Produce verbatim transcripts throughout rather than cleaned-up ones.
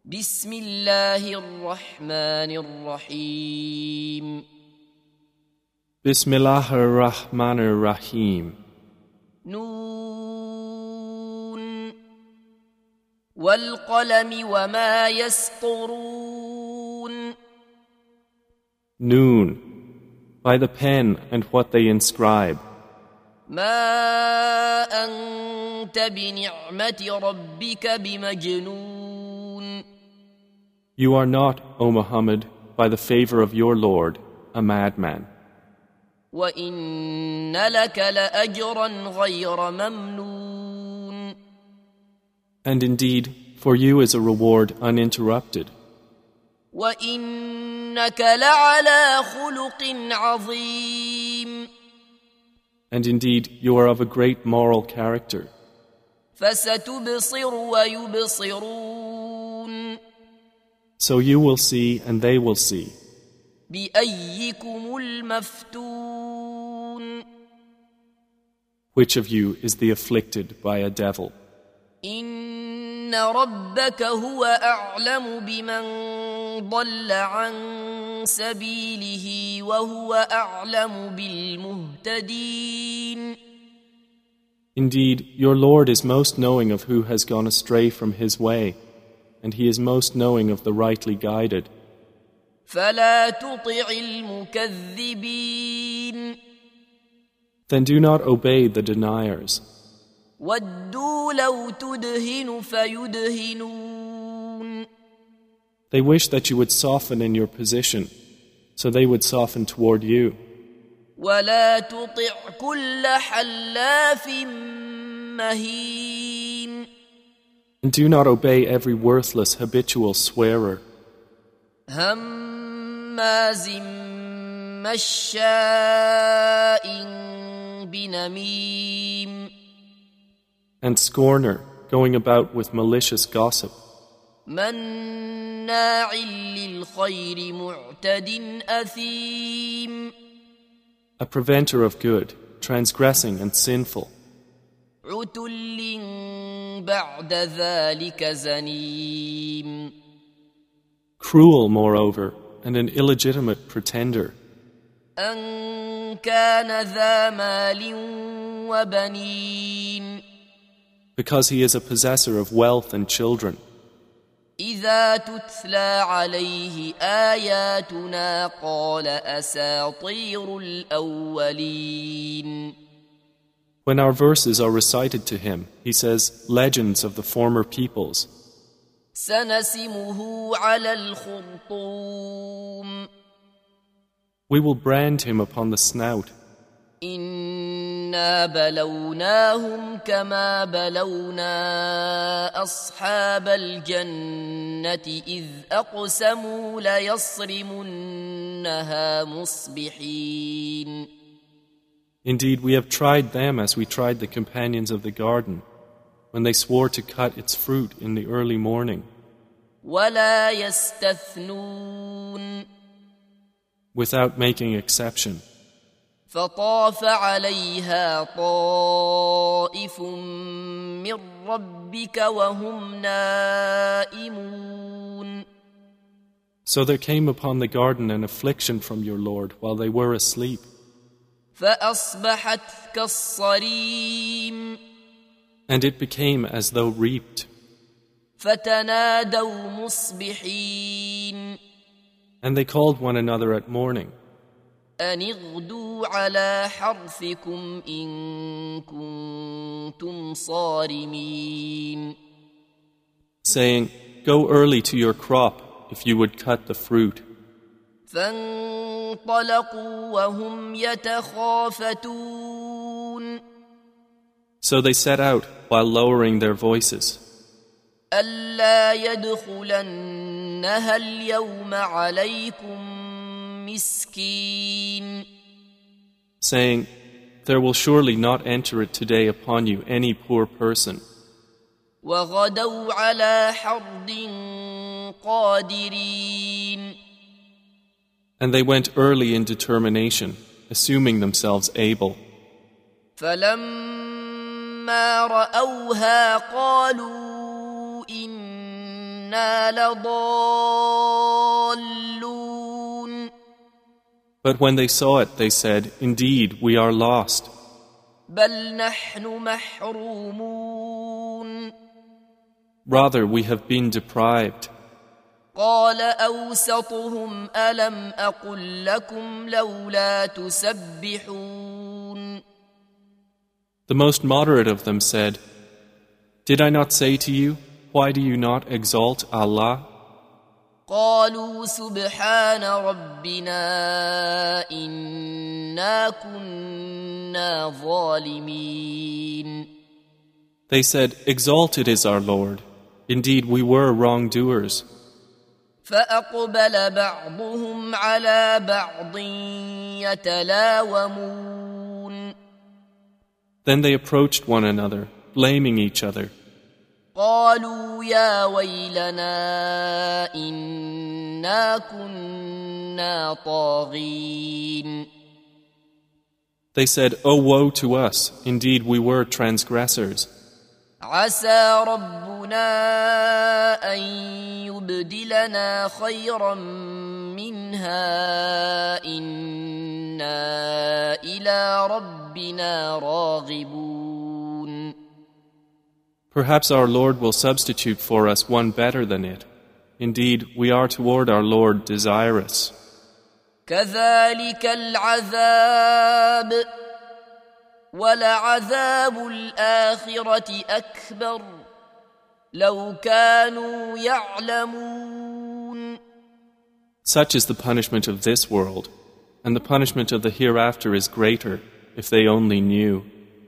بسم الله الرحمن الرحيم Bismillah ar-Rahman ar-Rahim. نون والقلم وما يسطرون Noon, by the pen and what they inscribe. ما أنت بنعمة ربك بمجنون You are not, O Muhammad, by the favor of your Lord, a madman. وإن لك لأجرا غير ممنون And indeed, for you is a reward uninterrupted. وإنك لعلى خلق عظيم And indeed, you are of a great moral character. فستبصر ويبصرون So you will see and they will see. بأيكم المفتون Which of you is the afflicted by a devil? إن ربك هو أعلم بمن ضل عن سبيله وهو أعلم بالمهتدين Indeed, your Lord is most knowing of who has gone astray from his way, and he is most knowing of the rightly guided. فلا تطع المكذبين Then do not obey the deniers. ودوا لو تدهن فيدهنون They wish that you would soften in your position, so they would soften toward you. ولا تطع كل حلاف مهين And do not obey every worthless habitual swearer, هماز مشاء بنميم and scorner, going about with malicious gossip, مناع للخير معتد أثيم a preventer of good, transgressing and sinful, عتل بعد ذلك زنيم cruel moreover, and an illegitimate pretender, أن كان ذا مال وبنين because he is a possessor of wealth and children. إذا تتلى عليه آياتنا قال أساطير الأولين When our verses are recited to him, he says, legends of the former peoples. سنسمه على الخرطوم We will brand him upon the snout. إنا بلوناهم كما بلونا أصحاب الجنة إذ أقسموا ليصرمنها مصبحين Indeed, we have tried them as we tried the companions of the garden, when they swore to cut its fruit in the early morning, ولا يستثنون without making exception. فطاف عليها طائف من ربك وهم نائمون So there came upon the garden an affliction from your Lord while they were asleep. فأصبحت كالصريم And it became as though reaped. فتنادوا مصبحين And they called one another at morning, أن اغدوا على حرثكم إن كنتم صارمين saying, Go early to your crop if you would cut the fruit. فانطلقوا وهم يتخافتون So they set out while lowering their voices, ألا يدخلنها اليوم عليكم مسكين saying, There will surely not enter it today upon you any poor person. وغدوا على حرد قادرين And they went early in determination, assuming themselves able. فلما رأوها قالوا إن إنا لضالون. But when they saw it, they said, "Indeed, we are lost." بل نحن محرومون. Rather, we have been deprived. قال أوسطهم ألم أقل لكم لولا تسبحون. The most moderate of them said, "Did I not say to you, why do you not exalt Allah?" قالوا سبحان ربنا إنا كنا ظالمين. They said, "Exalted is our Lord. Indeed, we were wrongdoers." فأقبل بعضهم على بعض يتلاومون. Then they approached one another, blaming each other. قالوا يا ويلنا إنا كنا طاغين. They said, "Oh, woe to us! Indeed, we were transgressors." عسى ربنا أن يبدلنا خيرا منها إنا إلى ربنا راغبون. Perhaps our Lord will substitute for us one better than it. Indeed, we are toward our Lord desirous. كذلك العذاب ولعذاب الآخرة أكبر لو كانوا يعلمون. Such is the punishment of this world, and the punishment of the hereafter is greater, if they only knew.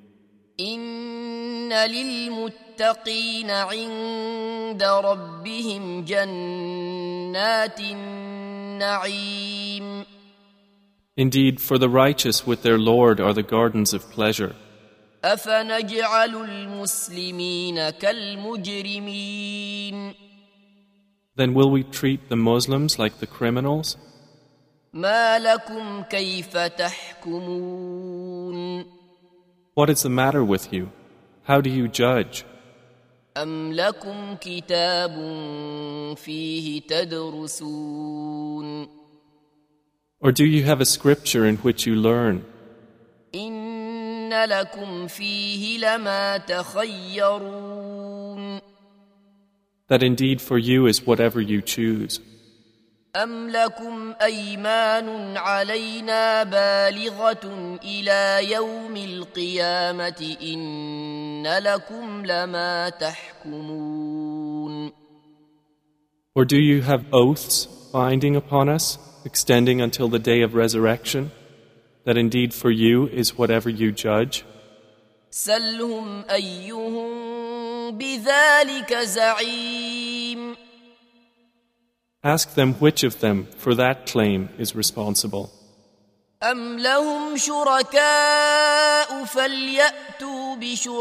إن للمتقين عند ربهم جنات النعيم. Indeed, for the righteous with their Lord are the gardens of pleasure. أفنجعل المسلمين كالمجرمين. Then will we treat the Muslims like the criminals? ما لكم كيف تحكمون. What is the matter with you? How do you judge? أم لكم كتاب فيه تدرسون. Or do you have a scripture in which you learn? إن لكم فيه لما تخيرون. That indeed for you is whatever you choose. أم لكم أيمان علينا بالغة إلى يوم القيامة إن لكم لما تحكمون. Or do you have oaths binding upon us, extending until the day of resurrection, that indeed for you is whatever you judge? سلهم أيهم بذلك زعيم. Ask them which of them for that claim is responsible. أم لهم شركاء فليأتوا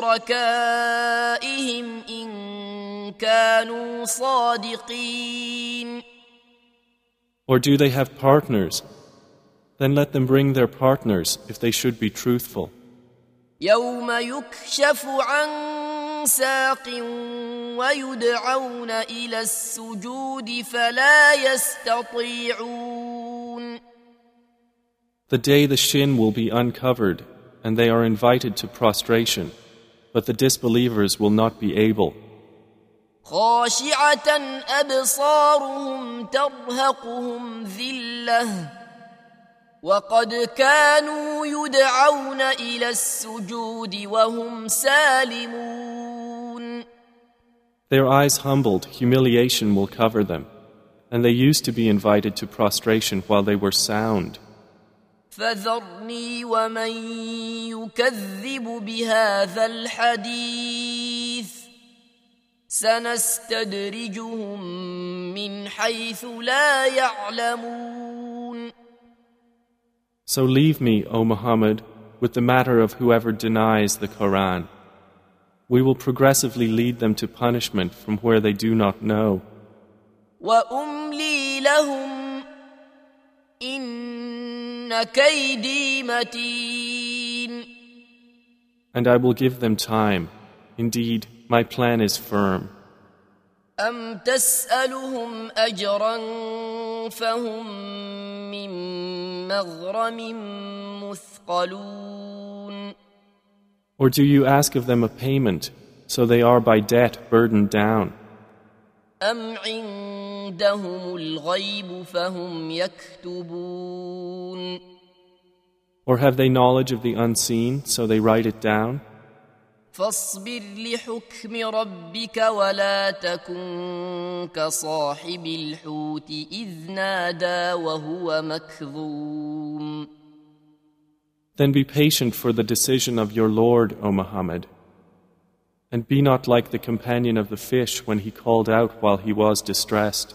بشركائهم إن كانوا صادقين. Or do they have partners? Then let them bring their partners if they should be truthful. يوم يكشف عن ساق ويدعون إلى السجود فلا يستطيعون. The day the shin will be uncovered and they are invited to prostration, but the disbelievers will not be able. خاشعة أبصارهم ترهقهم ذلة وقد كانوا يدعون إلى السجود وهم سالمون. Their eyes humbled, humiliation will cover them, and they used to be invited to prostration while they were sound. فذرني ومن يكذب بهذا الحديث سنستدرجهم من حيث لا يعلمون. So leave me, O Muhammad, with the matter of whoever denies the Quran. We will progressively lead them to punishment from where they do not know. وأملي لهم إن كيدي متين. And I will give them time. Indeed, my plan is firm. أم تسألهم أجرا فهم من مغرم مثقلون Or do you ask of them a payment, so they are by debt burdened down? أم عندهم الغيب فهم يكتبون Or have they knowledge of the unseen, so they write it down? فاصبر لحكم ربك ولا تكن كصاحب الحوت إذ نادى وهو مكظوم Then be patient for the decision of your Lord, O Muhammad, and be not like the companion of the fish when he called out while he was distressed.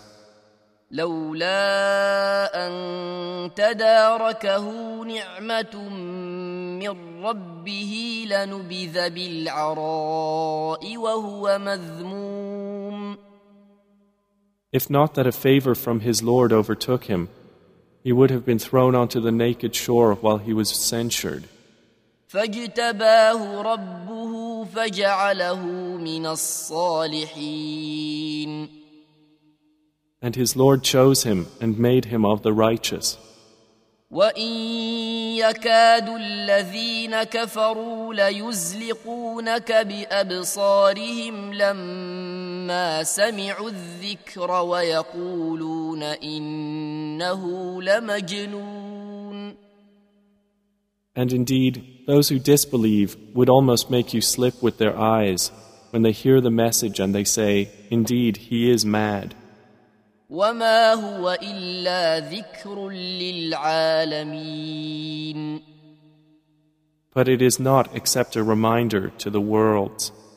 لولا أن تداركه نعمة من ربه لنبذ بالعراء وهو مذموم If not that a favor from his Lord overtook him, he would have been thrown onto the naked shore while he was censured. فاجتباه ربه فجعله من الصالحين And his Lord chose him and made him of the righteous. وإن يكاد الذين كفروا ليزلقونك بأبصارهم لما سمعوا الذكر ويقولون إنه لمجنون And indeed, those who disbelieve would almost make you slip with their eyes when they hear the message and they say, "Indeed, he is mad." وما هو إلا ذكر للعالمين But it is not except a reminder to the worlds.